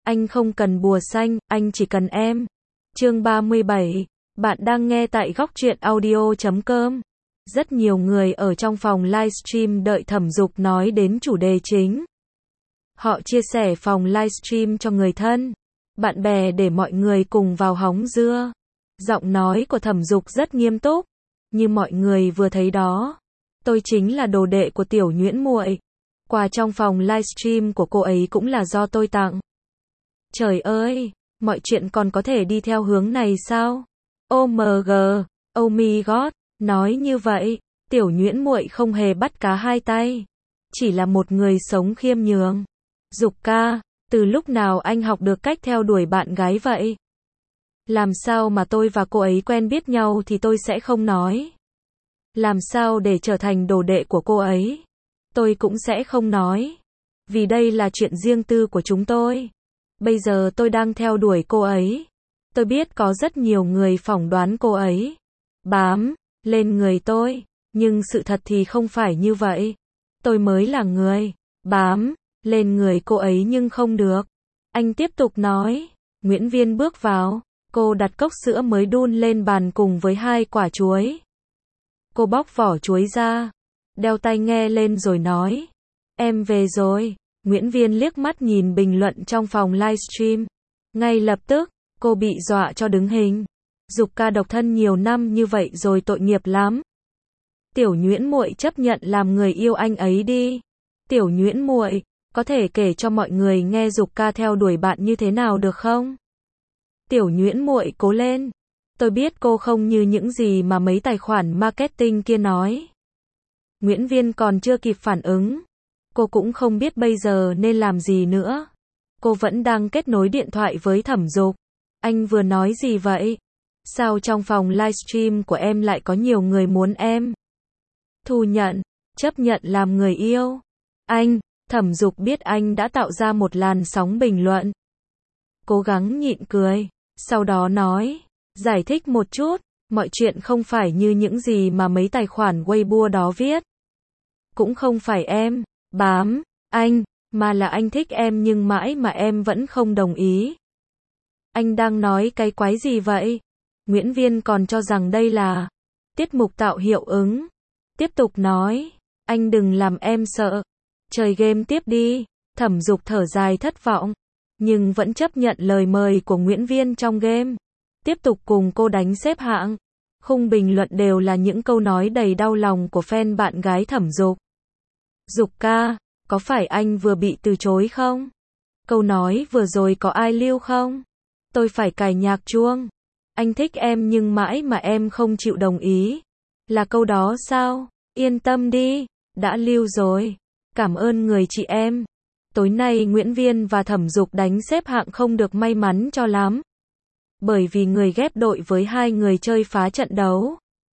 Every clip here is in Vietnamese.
Anh không cần bùa xanh, anh chỉ cần em. Chương 37. Bạn đang nghe tại góc truyện audio.com. Rất nhiều người ở trong phòng livestream đợi Thẩm Dục nói đến chủ đề chính. Họ chia sẻ phòng livestream cho người thân, bạn bè để mọi người cùng vào hóng dưa. Giọng nói của Thẩm Dục rất nghiêm túc, như mọi người vừa thấy đó. Tôi chính là đồ đệ của Tiểu Nhuyễn muội. Quà trong phòng livestream của cô ấy cũng là do tôi tặng. Trời ơi, mọi chuyện còn có thể đi theo hướng này sao? OMG, oh my god, nói như vậy, Tiểu Nhuyễn muội không hề bắt cá hai tay, chỉ là một người sống khiêm nhường. Dục ca, từ lúc nào anh học được cách theo đuổi bạn gái vậy? Làm sao mà tôi và cô ấy quen biết nhau thì tôi sẽ không nói. Làm sao để trở thành đồ đệ của cô ấy? Tôi cũng sẽ không nói. Vì đây là chuyện riêng tư của chúng tôi. Bây giờ tôi đang theo đuổi cô ấy. Tôi biết có rất nhiều người phỏng đoán cô ấy bám lên người tôi, nhưng sự thật thì không phải như vậy. Tôi mới là người bám lên người cô ấy nhưng không được. Anh tiếp tục nói. Nguyễn Viên bước vào. Cô đặt cốc sữa mới đun lên bàn cùng với 2 quả chuối. Cô bóc vỏ chuối ra, đeo tai nghe lên rồi nói. Em về rồi. Nguyễn Viên liếc mắt nhìn bình luận trong phòng livestream. Ngay lập tức, cô bị dọa cho đứng hình. Dục ca độc thân nhiều năm như vậy rồi tội nghiệp lắm. Tiểu Nhuyễn muội chấp nhận làm người yêu anh ấy đi. Tiểu Nhuyễn muội, có thể kể cho mọi người nghe Dục ca theo đuổi bạn như thế nào được không? Tiểu Nhuyễn muội cố lên. Tôi biết cô không như những gì mà mấy tài khoản marketing kia nói. Nguyễn Viên còn chưa kịp phản ứng. Cô cũng không biết bây giờ nên làm gì nữa. Cô vẫn đang kết nối điện thoại với Thẩm Dục. Anh vừa nói gì vậy? Sao trong phòng livestream của em lại có nhiều người muốn em thu nhận, chấp nhận làm người yêu? Anh, Thẩm Dục biết anh đã tạo ra một làn sóng bình luận. Cố gắng nhịn cười, sau đó nói, giải thích một chút, mọi chuyện không phải như những gì mà mấy tài khoản Weibo đó viết. Cũng không phải em bám anh, mà là anh thích em nhưng mãi mà em vẫn không đồng ý. Anh đang nói cái quái gì vậy? Nguyễn Viên còn cho rằng đây là tiết mục tạo hiệu ứng. Tiếp tục nói, anh đừng làm em sợ. Chơi game tiếp đi. Thẩm Dục thở dài thất vọng, nhưng vẫn chấp nhận lời mời của Nguyễn Viên trong game. Tiếp tục cùng cô đánh xếp hạng. Khung bình luận đều là những câu nói đầy đau lòng của fan bạn gái Thẩm Dục. Dục ca, có phải anh vừa bị từ chối không? Câu nói vừa rồi có ai lưu không? Tôi phải cài nhạc chuông. Anh thích em nhưng mãi mà em không chịu đồng ý. Là câu đó sao? Yên tâm đi, đã lưu rồi. Cảm ơn người chị em. Tối nay Nguyễn Viên và Thẩm Dục đánh xếp hạng không được may mắn cho lắm. Bởi vì người ghép đội với 2 người chơi phá trận đấu.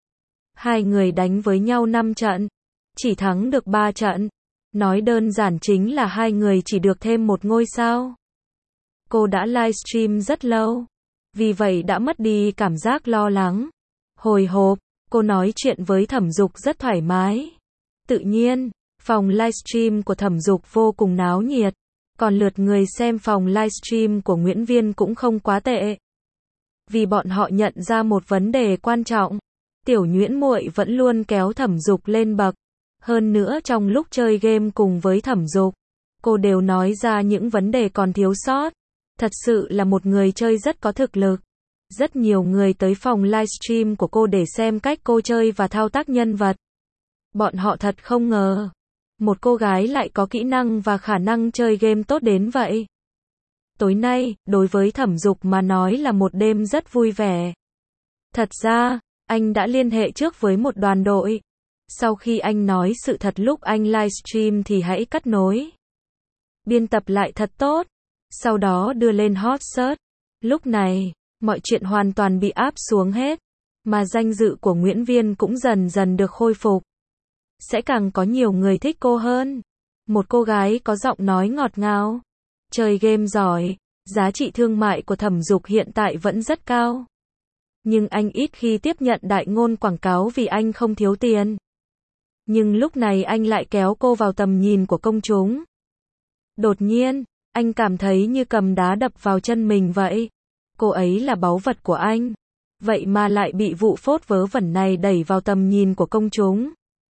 2 người đánh với nhau 5 trận, chỉ thắng được 3 trận. Nói đơn giản chính là 2 người chỉ được thêm 1 ngôi sao. Cô đã livestream rất lâu, vì vậy đã mất đi cảm giác lo lắng, hồi hộp. Cô nói chuyện với Thẩm Dục rất thoải mái. Tự nhiên, phòng livestream của Thẩm Dục vô cùng náo nhiệt. Còn lượt người xem phòng livestream của Nguyễn Viên cũng không quá tệ. Vì bọn họ nhận ra một vấn đề quan trọng. Tiểu Nhuyễn muội vẫn luôn kéo Thẩm Dục lên bậc. Hơn nữa trong lúc chơi game cùng với Thẩm Dục, cô đều nói ra những vấn đề còn thiếu sót. Thật sự là một người chơi rất có thực lực. Rất nhiều người tới phòng livestream của cô để xem cách cô chơi và thao tác nhân vật. Bọn họ thật không ngờ, một cô gái lại có kỹ năng và khả năng chơi game tốt đến vậy. Tối nay, đối với Thẩm Dục mà nói là một đêm rất vui vẻ. Thật ra, anh đã liên hệ trước với một đoàn đội. Sau khi anh nói sự thật lúc anh livestream thì hãy cắt nối, biên tập lại thật tốt, sau đó đưa lên hot search. Lúc này, mọi chuyện hoàn toàn bị áp xuống hết, mà danh dự của Nguyễn Viên cũng dần dần được khôi phục. Sẽ càng có nhiều người thích cô hơn. Một cô gái có giọng nói ngọt ngào, chơi game giỏi. Giá trị thương mại của Thẩm Dục hiện tại vẫn rất cao. Nhưng anh ít khi tiếp nhận đại ngôn quảng cáo vì anh không thiếu tiền. Nhưng lúc này anh lại kéo cô vào tầm nhìn của công chúng. Đột nhiên, Anh cảm thấy như cầm đá đập vào chân mình vậy. Cô ấy là báu vật của anh. Vậy mà lại bị vụ phốt vớ vẩn này đẩy vào tầm nhìn của công chúng.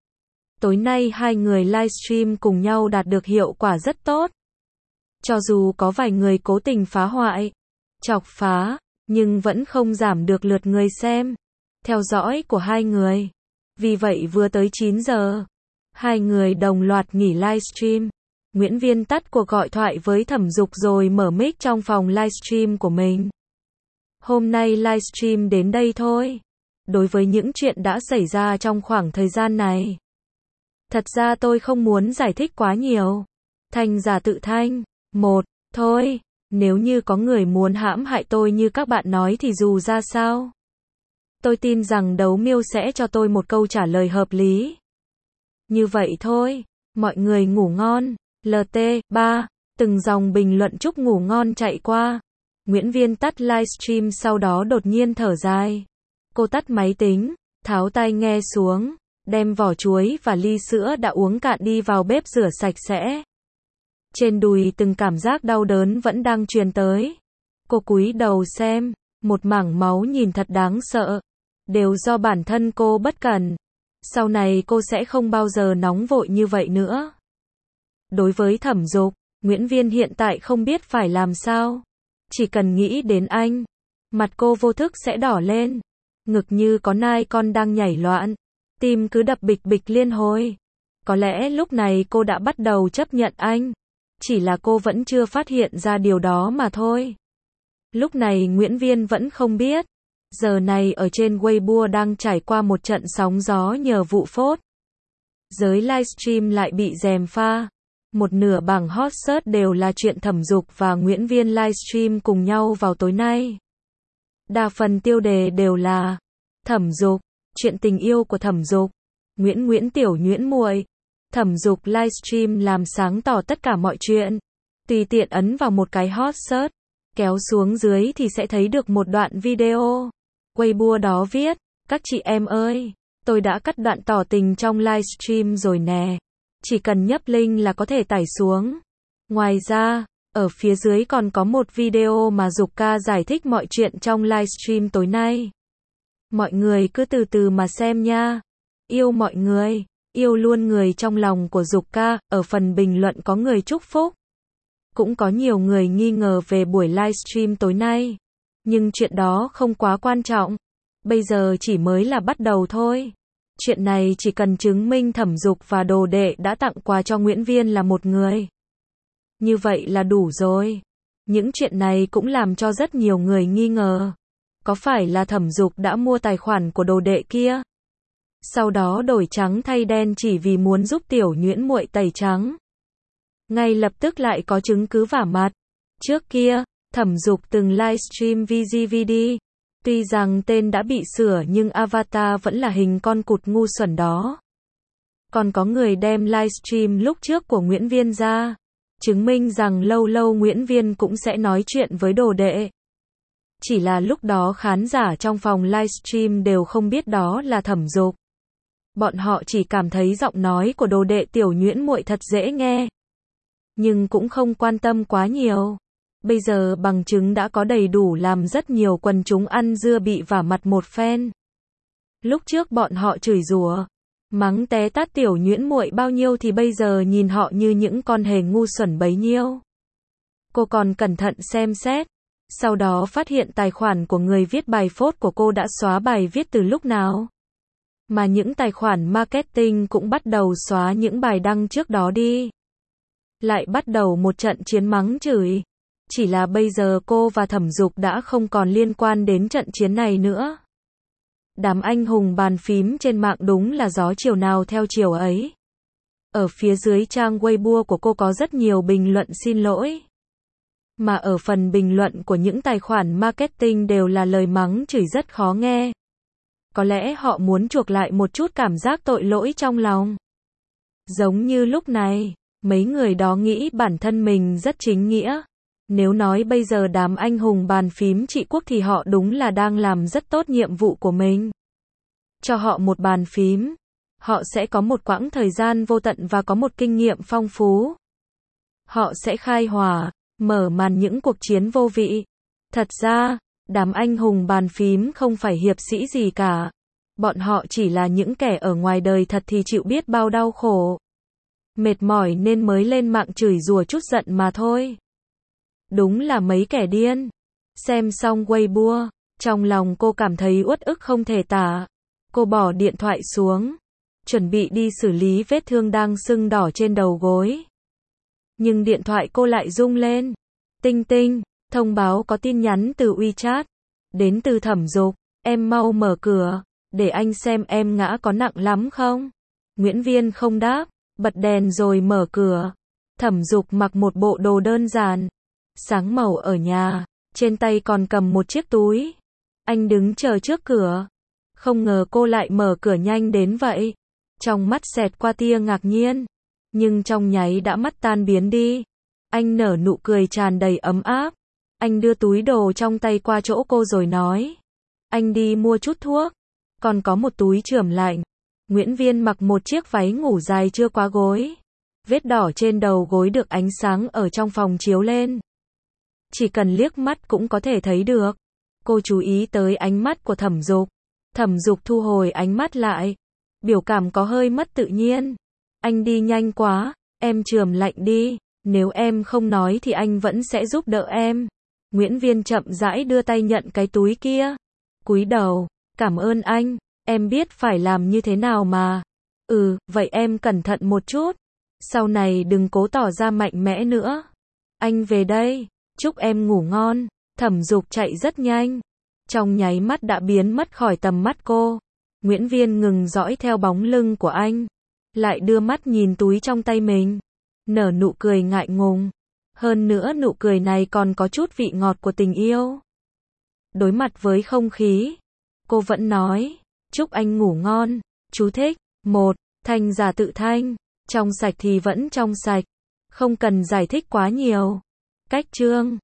Tối nay hai người livestream cùng nhau đạt được hiệu quả rất tốt. Cho dù có vài người cố tình phá hoại, chọc phá, nhưng vẫn không giảm được lượt người xem, theo dõi của hai người. Vì vậy vừa tới 9 giờ, hai người đồng loạt nghỉ livestream. Nguyễn Viên tắt cuộc gọi thoại với Thẩm Dục rồi mở mic trong phòng livestream của mình. Hôm nay livestream đến đây thôi. Đối với những chuyện đã xảy ra trong khoảng thời gian này, thật ra tôi không muốn giải thích quá nhiều. Thanh giả tự thanh. Thôi, nếu như có người muốn hãm hại tôi như các bạn nói thì dù ra sao, tôi tin rằng Đấu Miêu sẽ cho tôi một câu trả lời hợp lý. Như vậy thôi, mọi người ngủ ngon. LT3, từng dòng bình luận chúc ngủ ngon chạy qua. Nguyễn Viên tắt livestream sau đó đột nhiên thở dài. Cô tắt máy tính, tháo tai nghe xuống, đem vỏ chuối và ly sữa đã uống cạn đi vào bếp rửa sạch sẽ. Trên đùi từng cảm giác đau đớn vẫn đang truyền tới. Cô cúi đầu xem, một mảng máu nhìn thật đáng sợ. Đều do bản thân cô bất cẩn. Sau này cô sẽ không bao giờ nóng vội như vậy nữa. Đối với Thẩm Dục, Nguyễn Viên hiện tại không biết phải làm sao. Chỉ cần nghĩ đến anh, mặt cô vô thức sẽ đỏ lên. Ngực như có nai con đang nhảy loạn. Tim cứ đập bịch bịch liên hồi. Có lẽ lúc này cô đã bắt đầu chấp nhận anh. Chỉ là cô vẫn chưa phát hiện ra điều đó mà thôi. Lúc này Nguyễn Viên vẫn không biết. Giờ này ở trên Weibo đang trải qua một trận sóng gió nhờ vụ phốt. Giới livestream lại bị gièm pha. Một nửa bảng hot search đều là chuyện Thẩm Dục và Nguyễn Viên livestream cùng nhau vào tối nay. Đa phần tiêu đề đều là Thẩm Dục, chuyện tình yêu của Thẩm Dục, Nguyễn tiểu nhuyễn muội. Thẩm Dục livestream làm sáng tỏ tất cả mọi chuyện. Tùy tiện ấn vào một cái hot search, kéo xuống dưới thì sẽ thấy được một đoạn video. Weibo đó viết, các chị em ơi, tôi đã cắt đoạn tỏ tình trong livestream rồi nè. Chỉ cần nhấp link là có thể tải xuống. Ngoài ra, ở phía dưới còn có một video mà Dục ca giải thích mọi chuyện trong livestream tối nay. Mọi người cứ từ từ mà xem nha. Yêu mọi người, yêu luôn người trong lòng của Dục ca. Ở phần bình luận có người chúc phúc. Cũng có nhiều người nghi ngờ về buổi livestream tối nay. Nhưng chuyện đó không quá quan trọng. Bây giờ chỉ mới là bắt đầu thôi. Chuyện này chỉ cần chứng minh Thẩm Dục và đồ đệ đã tặng quà cho Nguyễn Viên là một người. Như vậy là đủ rồi. Những chuyện này cũng làm cho rất nhiều người nghi ngờ. Có phải là Thẩm Dục đã mua tài khoản của đồ đệ kia? Sau đó đổi trắng thay đen chỉ vì muốn giúp tiểu nhuyễn muội tẩy trắng. Ngay lập tức lại có chứng cứ vả mặt. Trước kia, Thẩm Dục từng livestream VGVD. Tuy rằng tên đã bị sửa nhưng avatar vẫn là hình con cụt ngu xuẩn đó. Còn có người đem livestream lúc trước của Nguyễn Viên ra, chứng minh rằng lâu lâu Nguyễn Viên cũng sẽ nói chuyện với đồ đệ. Chỉ là lúc đó khán giả trong phòng livestream đều không biết đó là Thẩm Dục. Bọn họ chỉ cảm thấy giọng nói của đồ đệ tiểu nhuyễn muội thật dễ nghe. Nhưng cũng không quan tâm quá nhiều. Bây giờ bằng chứng đã có đầy đủ làm rất nhiều quần chúng ăn dưa bị vả mặt một phen. Lúc trước bọn họ chửi rủa, mắng té tát tiểu nhuyễn muội bao nhiêu thì bây giờ nhìn họ như những con hề ngu xuẩn bấy nhiêu. Cô còn cẩn thận xem xét, sau đó phát hiện tài khoản của người viết bài phốt của cô đã xóa bài viết từ lúc nào. Mà những tài khoản marketing cũng bắt đầu xóa những bài đăng trước đó đi. Lại bắt đầu một trận chiến mắng chửi. Chỉ là bây giờ cô và Thẩm Dục đã không còn liên quan đến trận chiến này nữa. Đám anh hùng bàn phím trên mạng đúng là gió chiều nào theo chiều ấy. Ở phía dưới trang Weibo của cô có rất nhiều bình luận xin lỗi. Mà ở phần bình luận của những tài khoản marketing đều là lời mắng chửi rất khó nghe. Có lẽ họ muốn chuộc lại một chút cảm giác tội lỗi trong lòng. Giống như lúc này, mấy người đó nghĩ bản thân mình rất chính nghĩa. Nếu nói bây giờ đám anh hùng bàn phím trị quốc thì họ đúng là đang làm rất tốt nhiệm vụ của mình. Cho họ một bàn phím, họ sẽ có một quãng thời gian vô tận và có một kinh nghiệm phong phú. Họ sẽ khai hỏa, mở màn những cuộc chiến vô vị. Thật ra, đám anh hùng bàn phím không phải hiệp sĩ gì cả. Bọn họ chỉ là những kẻ ở ngoài đời thật thì chịu biết bao đau khổ. Mệt mỏi nên mới lên mạng chửi rủa chút giận mà thôi. Đúng là mấy kẻ điên. Xem xong Weibo, trong lòng cô cảm thấy uất ức không thể tả. Cô bỏ điện thoại xuống, chuẩn bị đi xử lý vết thương đang sưng đỏ trên đầu gối. Nhưng điện thoại cô lại rung lên. Tinh tinh, thông báo có tin nhắn từ WeChat. Đến từ Thẩm Dục, em mau mở cửa, để anh xem em ngã có nặng lắm không? Nguyễn Viên không đáp, bật đèn rồi mở cửa. Thẩm Dục mặc một bộ đồ đơn giản, sáng màu ở nhà, trên tay còn cầm một chiếc túi. Anh đứng chờ trước cửa. Không ngờ cô lại mở cửa nhanh đến vậy. Trong mắt xẹt qua tia ngạc nhiên, nhưng trong nháy đã mắt tan biến đi. Anh nở nụ cười tràn đầy ấm áp. Anh đưa túi đồ trong tay qua chỗ cô rồi nói. Anh đi mua chút thuốc, còn có một túi chườm lạnh. Nguyễn Viên mặc một chiếc váy ngủ dài chưa quá gối. Vết đỏ trên đầu gối được ánh sáng ở trong phòng chiếu lên. Chỉ cần liếc mắt cũng có thể thấy được. Cô chú ý tới ánh mắt của Thẩm Dục. Thẩm Dục thu hồi ánh mắt lại. Biểu cảm có hơi mất tự nhiên. Anh đi nhanh quá, em chườm lạnh đi. Nếu em không nói thì anh vẫn sẽ giúp đỡ em. Nguyễn Viên chậm rãi đưa tay nhận cái túi kia. Cúi đầu, cảm ơn anh, em biết phải làm như thế nào mà. Vậy em cẩn thận một chút. Sau này đừng cố tỏ ra mạnh mẽ nữa. Anh về đây, chúc em ngủ ngon. Thẩm Dục chạy rất nhanh. Trong nháy mắt đã biến mất khỏi tầm mắt cô. Nguyễn Viên ngừng dõi theo bóng lưng của anh. Lại đưa mắt nhìn túi trong tay mình. Nở nụ cười ngại ngùng. Hơn nữa nụ cười này còn có chút vị ngọt của tình yêu. Đối mặt với không khí, cô vẫn nói, chúc anh ngủ ngon. Chú thích. 1. Thanh giả tự thanh. Trong sạch thì vẫn trong sạch. Không cần giải thích quá nhiều. Cách chương